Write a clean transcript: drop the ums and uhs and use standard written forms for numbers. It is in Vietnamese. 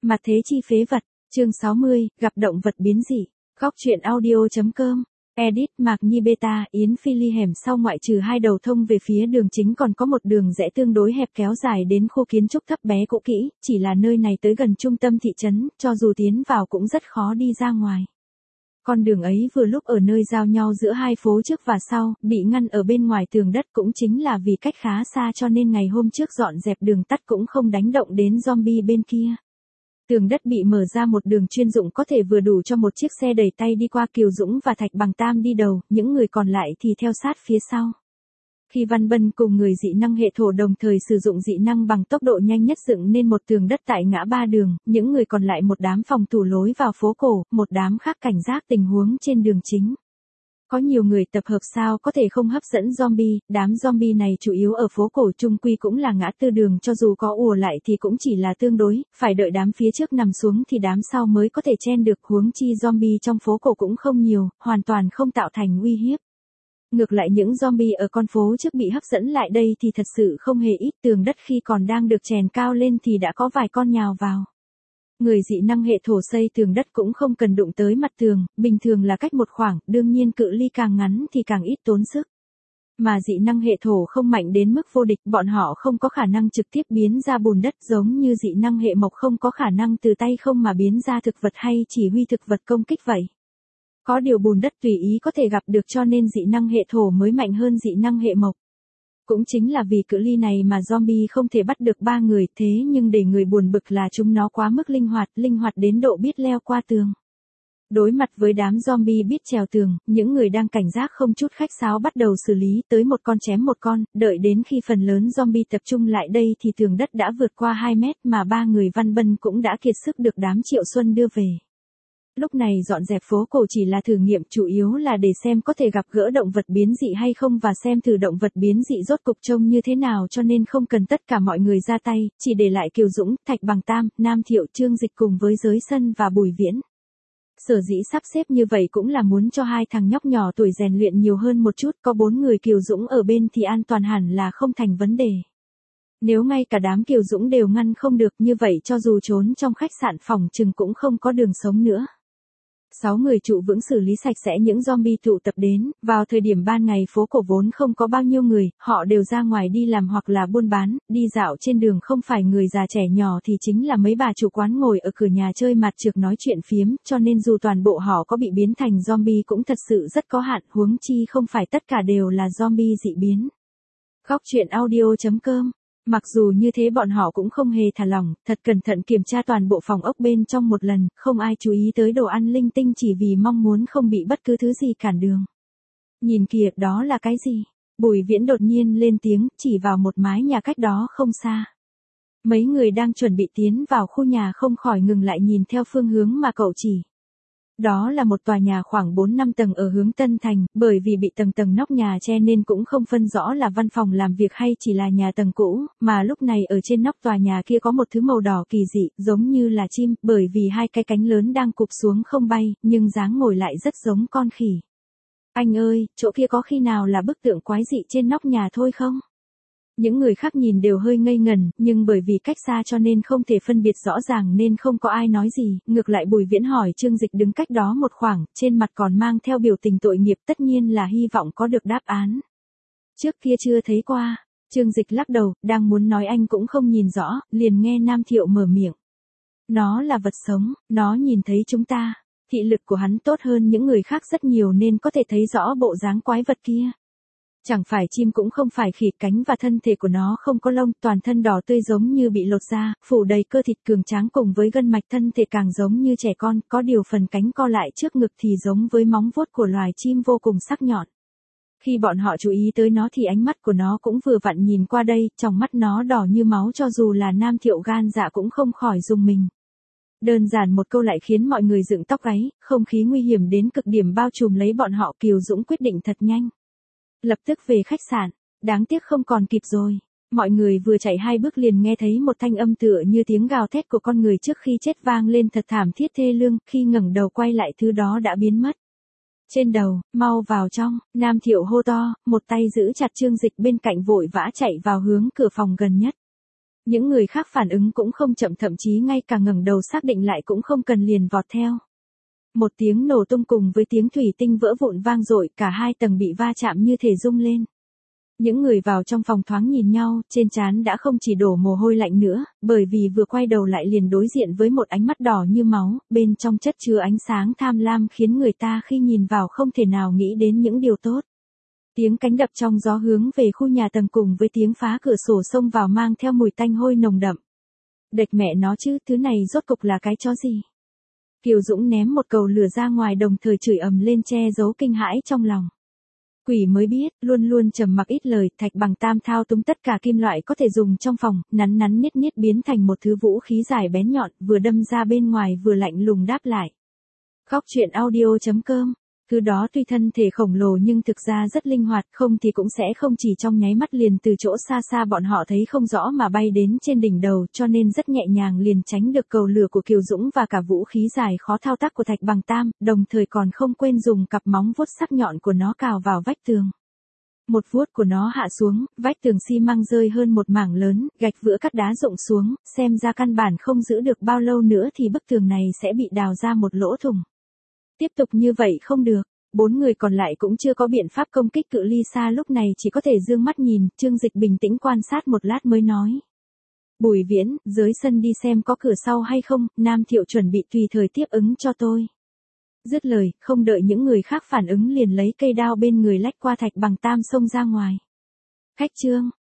Mặt thế chi phế vật, chương 60, gặp động vật biến dị. Góc truyện audio.com. Edit Mạc Nhi Beta, Yến Phi Ly hẻm sau ngoại trừ hai đầu thông về phía đường chính còn có một đường rẽ tương đối hẹp kéo dài đến khu kiến trúc thấp bé cũ kỹ, chỉ là nơi này tới gần trung tâm thị trấn, cho dù tiến vào cũng rất khó đi ra ngoài. Con đường ấy vừa lúc ở nơi giao nhau giữa hai phố trước và sau, bị ngăn ở bên ngoài tường đất cũng chính là vì cách khá xa cho nên ngày hôm trước dọn dẹp đường tắt cũng không đánh động đến zombie bên kia. Tường đất bị mở ra một đường chuyên dụng có thể vừa đủ cho một chiếc xe đẩy tay đi qua. Kiều Dũng và Thạch Bằng Tam đi đầu, những người còn lại thì theo sát phía sau. Khi Văn Bân cùng người dị năng hệ thổ đồng thời sử dụng dị năng bằng tốc độ nhanh nhất dựng nên một tường đất tại ngã ba đường, những người còn lại một đám phòng thủ lối vào phố cổ, một đám khác cảnh giác tình huống trên đường chính. Có nhiều người tập hợp sao có thể không hấp dẫn zombie, đám zombie này chủ yếu ở phố cổ trung quy cũng là ngã tư đường, cho dù có ùa lại thì cũng chỉ là tương đối, phải đợi đám phía trước nằm xuống thì đám sau mới có thể chen được, huống chi zombie trong phố cổ cũng không nhiều, hoàn toàn không tạo thành uy hiếp. Ngược lại những zombie ở con phố trước bị hấp dẫn lại đây thì thật sự không hề ít, tường đất khi còn đang được chèn cao lên thì đã có vài con nhào vào. Người dị năng hệ thổ xây tường đất cũng không cần đụng tới mặt tường, bình thường là cách một khoảng, đương nhiên cự ly càng ngắn thì càng ít tốn sức. Mà dị năng hệ thổ không mạnh đến mức vô địch, bọn họ không có khả năng trực tiếp biến ra bùn đất giống như dị năng hệ mộc không có khả năng từ tay không mà biến ra thực vật hay chỉ huy thực vật công kích vậy. Có điều bùn đất tùy ý có thể gặp được cho nên dị năng hệ thổ mới mạnh hơn dị năng hệ mộc. Cũng chính là vì cự ly này mà zombie không thể bắt được ba người, thế nhưng để người buồn bực là chúng nó quá mức linh hoạt đến độ biết leo qua tường. Đối mặt với đám zombie biết trèo tường, những người đang cảnh giác không chút khách sáo bắt đầu xử lý, tới một con chém một con, đợi đến khi phần lớn zombie tập trung lại đây thì tường đất đã vượt qua 2 mét mà ba người Văn Bân cũng đã kiệt sức được đám Triệu Xuân đưa về. Lúc này dọn dẹp phố cổ chỉ là thử nghiệm, chủ yếu là để xem có thể gặp gỡ động vật biến dị hay không và xem thử động vật biến dị rốt cục trông như thế nào, cho nên không cần tất cả mọi người ra tay, chỉ để lại Kiều Dũng, Thạch Bằng Tam, Nam Thiệu, Trương Dịch cùng với Giới Sân và Bùi Viễn. Sở dĩ sắp xếp như vậy cũng là muốn cho hai thằng nhóc nhỏ tuổi rèn luyện nhiều hơn một chút, có 4 người Kiều Dũng ở bên thì an toàn hẳn là không thành vấn đề. Nếu ngay cả đám Kiều Dũng đều ngăn không được như vậy cho dù trốn trong khách sạn phòng chừng cũng không có đường sống nữa. 6 người trụ vững xử lý sạch sẽ những zombie tụ tập đến, vào thời điểm ban ngày phố cổ vốn không có bao nhiêu người, họ đều ra ngoài đi làm hoặc là buôn bán, đi dạo trên đường, không phải người già trẻ nhỏ thì chính là mấy bà chủ quán ngồi ở cửa nhà chơi mặt trược nói chuyện phiếm, cho nên dù toàn bộ họ có bị biến thành zombie cũng thật sự rất có hạn, huống chi không phải tất cả đều là zombie dị biến. Góc truyện audio.com. Mặc dù như thế bọn họ cũng không hề thả lỏng, thật cẩn thận kiểm tra toàn bộ phòng ốc bên trong một lần, không ai chú ý tới đồ ăn linh tinh chỉ vì mong muốn không bị bất cứ thứ gì cản đường. Nhìn kìa, đó là cái gì? Bùi Viễn đột nhiên lên tiếng, chỉ vào một mái nhà cách đó không xa. Mấy người đang chuẩn bị tiến vào khu nhà không khỏi ngừng lại nhìn theo phương hướng mà cậu chỉ. Đó là một tòa nhà khoảng 4-5 tầng ở hướng Tân Thành, bởi vì bị tầng nóc nhà che nên cũng không phân rõ là văn phòng làm việc hay chỉ là nhà tầng cũ, mà lúc này ở trên nóc tòa nhà kia có một thứ màu đỏ kỳ dị, giống như là chim, bởi vì hai cái cánh lớn đang cụp xuống không bay, nhưng dáng ngồi lại rất giống con khỉ. Anh ơi, chỗ kia có khi nào là bức tượng quái dị trên nóc nhà thôi không? Những người khác nhìn đều hơi ngây ngẩn, nhưng bởi vì cách xa cho nên không thể phân biệt rõ ràng nên không có ai nói gì, ngược lại Bùi Viễn hỏi Trương Dịch đứng cách đó một khoảng, trên mặt còn mang theo biểu tình tội nghiệp, tất nhiên là hy vọng có được đáp án. Trước kia chưa thấy qua, Trương Dịch lắc đầu, đang muốn nói anh cũng không nhìn rõ, liền nghe Nam Thiệu mở miệng. Nó là vật sống, nó nhìn thấy chúng ta, thị lực của hắn tốt hơn những người khác rất nhiều nên có thể thấy rõ bộ dáng quái vật kia. Chẳng phải chim cũng không phải khỉ, cánh và thân thể của nó không có lông, toàn thân đỏ tươi giống như bị lột da, phủ đầy cơ thịt cường tráng cùng với gân mạch, thân thể càng giống như trẻ con, có điều phần cánh co lại trước ngực thì giống với móng vuốt của loài chim vô cùng sắc nhọn. Khi bọn họ chú ý tới nó thì ánh mắt của nó cũng vừa vặn nhìn qua đây, trong mắt nó đỏ như máu, cho dù là Nam Thiệu gan dạ cũng không khỏi rùng mình. Đơn giản một câu lại khiến mọi người dựng tóc gáy, không khí nguy hiểm đến cực điểm bao trùm lấy bọn họ. Kiều Dũng quyết định thật nhanh. Lập tức về khách sạn, đáng tiếc không còn kịp rồi. Mọi người vừa chạy 2 bước liền nghe thấy một thanh âm tựa như tiếng gào thét của con người trước khi chết vang lên thật thảm thiết thê lương, khi ngẩng đầu quay lại thứ đó đã biến mất. Trên đầu, mau vào trong, Nam Thiệu hô to, một tay giữ chặt Trương Dịch bên cạnh vội vã chạy vào hướng cửa phòng gần nhất. Những người khác phản ứng cũng không chậm, thậm chí ngay cả ngẩng đầu xác định lại cũng không cần liền vọt theo. Một tiếng nổ tung cùng với tiếng thủy tinh vỡ vụn vang dội, cả hai tầng bị va chạm như thể rung lên. Những người vào trong phòng thoáng nhìn nhau, trên trán đã không chỉ đổ mồ hôi lạnh nữa, bởi vì vừa quay đầu lại liền đối diện với một ánh mắt đỏ như máu, bên trong chất chứa ánh sáng tham lam khiến người ta khi nhìn vào không thể nào nghĩ đến những điều tốt. Tiếng cánh đập trong gió hướng về khu nhà tầng cùng với tiếng phá cửa sổ xông vào mang theo mùi tanh hôi nồng đậm. Đệt mẹ nó chứ, thứ này rốt cục là cái chó gì? Kiều Dũng ném một cầu lửa ra ngoài đồng thời chửi ầm lên che giấu kinh hãi trong lòng. Quỷ mới biết, luôn luôn trầm mặc ít lời, Thạch Bằng Tam thao túng tất cả kim loại có thể dùng trong phòng, nắn nắn niết niết biến thành một thứ vũ khí dài bén nhọn, vừa đâm ra bên ngoài vừa lạnh lùng đáp lại. Góc truyện audio.com. Thứ đó tuy thân thể khổng lồ nhưng thực ra rất linh hoạt, không thì cũng sẽ không chỉ trong nháy mắt liền từ chỗ xa xa bọn họ thấy không rõ mà bay đến trên đỉnh đầu, cho nên rất nhẹ nhàng liền tránh được cầu lửa của Kiều Dũng và cả vũ khí dài khó thao tác của Thạch Bằng Tam, đồng thời còn không quên dùng cặp móng vuốt sắc nhọn của nó cào vào vách tường. Một vuốt của nó hạ xuống, vách tường xi măng rơi hơn một mảng lớn, gạch vữa cắt đá rụng xuống, xem ra căn bản không giữ được bao lâu nữa thì bức tường này sẽ bị đào ra một lỗ thủng. Tiếp tục như vậy không được, 4 người còn lại cũng chưa có biện pháp công kích cự ly xa, lúc này chỉ có thể dương mắt nhìn. Trương Dịch bình tĩnh quan sát một lát mới nói. Bùi Viễn, dưới sân đi xem có cửa sau hay không, Nam Thiệu chuẩn bị tùy thời tiếp ứng cho tôi. Dứt lời, không đợi những người khác phản ứng liền lấy cây đao bên người lách qua Thạch Bằng Tam xông ra ngoài. Khách Trương,